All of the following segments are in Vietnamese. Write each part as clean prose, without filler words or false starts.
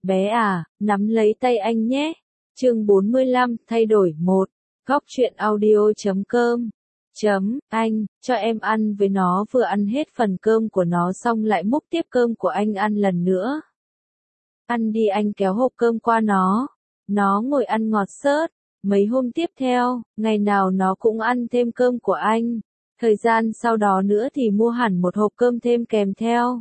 bé à, nắm lấy tay anh nhé. Chương 45, thay đổi 1. Góc truyện audio.com. Anh, cho em ăn với nó. Vừa ăn hết phần cơm của nó xong lại múc tiếp cơm của anh ăn lần nữa. Ăn đi, anh kéo hộp cơm qua nó. Nó ngồi ăn ngọt xớt. Mấy hôm tiếp theo, ngày nào nó cũng ăn thêm cơm của anh. Thời gian sau đó nữa thì mua hẳn một hộp cơm thêm kèm theo.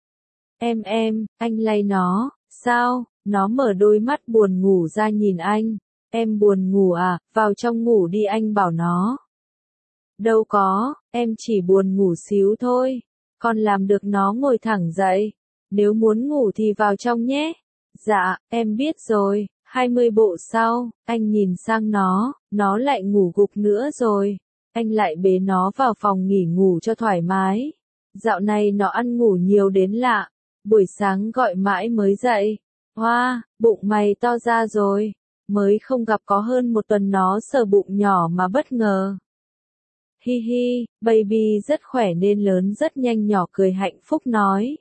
Anh lay nó. Sao? Nó mở đôi mắt buồn ngủ ra nhìn anh. Em buồn ngủ à? Vào trong ngủ đi, anh bảo nó. Đâu có, em chỉ buồn ngủ xíu thôi. Con làm được. Nó ngồi thẳng dậy. Nếu muốn ngủ thì vào trong nhé. Dạ, em biết rồi. 20 bộ sau, anh nhìn sang nó lại ngủ gục nữa rồi. Anh lại bế nó vào phòng nghỉ ngủ cho thoải mái. Dạo này nó ăn ngủ nhiều đến lạ. Buổi sáng gọi mãi mới dậy. Hoa, bụng mày to ra rồi. Mới không gặp có hơn một tuần nó sờ bụng nhỏ mà bất ngờ. Hi hi, baby rất khỏe nên lớn rất nhanh. Nhỏ cười hạnh phúc nói.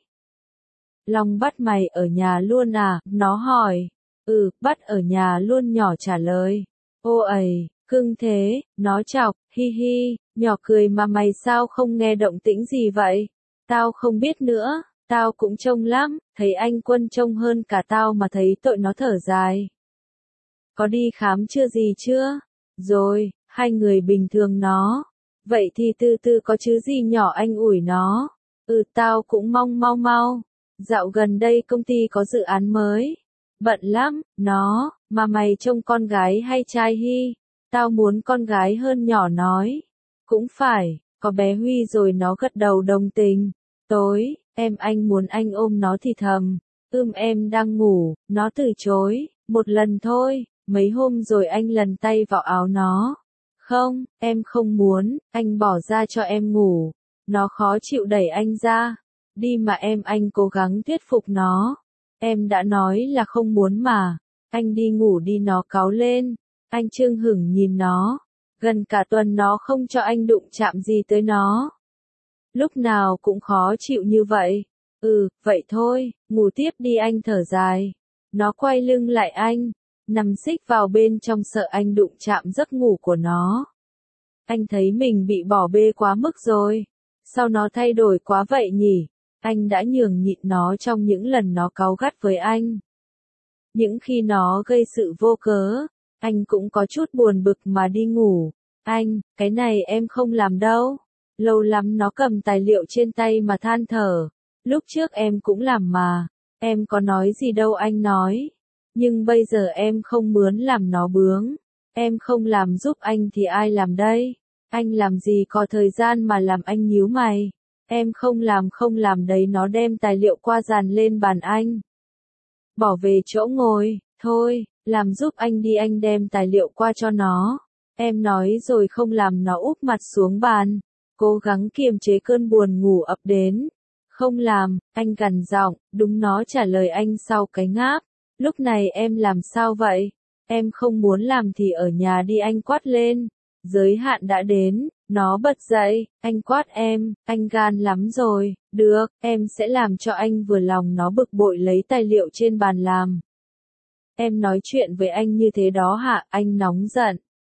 Long bắt mày ở nhà luôn à? Nó hỏi. Bắt ở nhà luôn, nhỏ trả lời. Ô ầy, cưng thế, nó chọc, hi hi, nhỏ cười mà mày sao không nghe động tĩnh gì vậy? Tao không biết nữa, tao cũng trông lắm, thấy anh Quân trông hơn cả tao mà thấy tội. Nó thở dài. Có đi khám chưa gì chưa? Rồi, hai người bình thường nó. Vậy thì từ từ có chứ gì nhỏ, anh ủi nó. Tao cũng mong mau. Dạo gần đây công ty có dự án mới. Bận lắm, nó, mà mày trông con gái hay trai hi? Tao muốn con gái hơn, nhỏ nói. Cũng phải, có bé Huy rồi. Nó gật đầu đồng tình. Tối, anh muốn anh ôm nó thì thầm. Em đang ngủ, nó từ chối, một lần thôi, mấy hôm rồi anh lần tay vào áo nó. Không, em không muốn, anh bỏ ra cho em ngủ. Nó khó chịu đẩy anh ra. Đi mà anh cố gắng thuyết phục nó. Em đã nói là không muốn mà. Anh đi ngủ đi, nó cáu lên. Anh chưng hửng nhìn nó. Gần cả tuần nó không cho anh đụng chạm gì tới nó. Lúc nào cũng khó chịu như vậy. Vậy thôi, ngủ tiếp đi, anh thở dài. Nó quay lưng lại anh. Nằm xích vào bên trong sợ anh đụng chạm giấc ngủ của nó. Anh thấy mình bị bỏ bê quá mức rồi. Sao nó thay đổi quá vậy nhỉ? Anh đã nhường nhịn nó trong những lần nó cáu gắt với anh. Những khi nó gây sự vô cớ, anh cũng có chút buồn bực mà đi ngủ. Anh, cái này em không làm đâu. Lâu lắm nó cầm tài liệu trên tay mà than thở. Lúc trước em cũng làm mà. Em có nói gì đâu, anh nói. Nhưng bây giờ em không muốn làm nó bướng. Em không làm giúp anh thì ai làm đây? Anh làm gì có thời gian mà làm, anh nhíu mày. Em không làm đấy. Nó đem tài liệu qua dàn lên bàn anh. Bỏ về chỗ ngồi, thôi, làm giúp anh đi, anh đem tài liệu qua cho nó. Em nói rồi không làm. Nó úp mặt xuống bàn, cố gắng kiềm chế cơn buồn ngủ ập đến. Không làm, anh gằn giọng. Đúng, nó trả lời anh sau cái ngáp. Lúc này em làm sao vậy? Em không muốn làm thì ở nhà đi, anh quát lên. Giới hạn đã đến. Nó bật dậy, anh quát em, anh gan lắm rồi. Được, em sẽ làm cho anh vừa lòng. Nó bực bội lấy tài liệu trên bàn làm. Em nói chuyện với anh như thế đó hả? Anh nóng giận.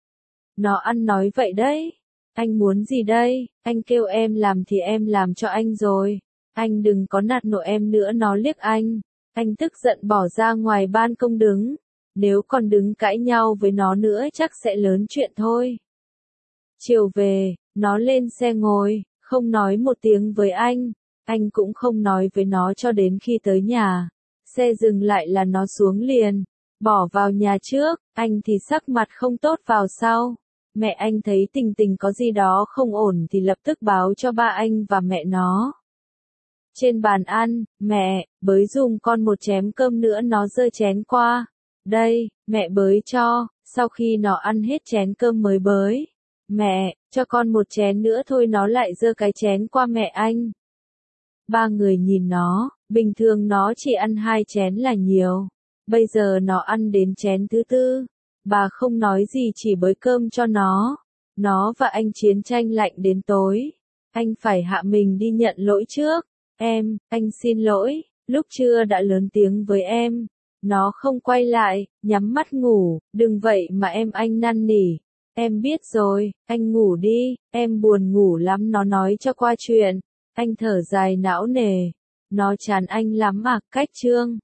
Nó ăn nói vậy đấy. Anh muốn gì đây? Anh kêu em làm thì em làm cho anh rồi. Anh đừng có nạt nộ em nữa. Nó liếc anh. Anh tức giận bỏ ra ngoài ban công đứng. Nếu còn đứng cãi nhau với nó nữa chắc sẽ lớn chuyện thôi. Chiều về, nó lên xe ngồi, không nói một tiếng với anh. Anh cũng không nói với nó cho đến khi tới nhà. Xe dừng lại là nó xuống liền. Bỏ vào nhà trước, anh thì sắc mặt không tốt vào sau. Mẹ anh thấy tình tình có gì đó không ổn thì lập tức báo cho ba anh và mẹ nó. Trên bàn ăn, mẹ, bới giùm con một chén cơm nữa. Nó giơ chén qua. Đây, mẹ bới cho. Sau khi nó ăn hết chén cơm mới bới. Mẹ, cho con một chén nữa thôi. Nó lại giơ cái chén qua mẹ anh. Ba người nhìn nó, bình thường nó chỉ ăn 2 chén là nhiều. Bây giờ nó ăn đến chén thứ 4. Bà không nói gì, chỉ bới cơm cho nó. Nó và anh chiến tranh lạnh đến tối. Anh phải hạ mình đi nhận lỗi trước. Anh xin lỗi, lúc trưa đã lớn tiếng với em. Nó không quay lại, nhắm mắt ngủ, đừng vậy mà em, anh năn nỉ. Em biết rồi, anh ngủ đi, em buồn ngủ lắm, nó nói cho qua chuyện. Anh thở dài não nề. Nó chán anh lắm à, cách chương.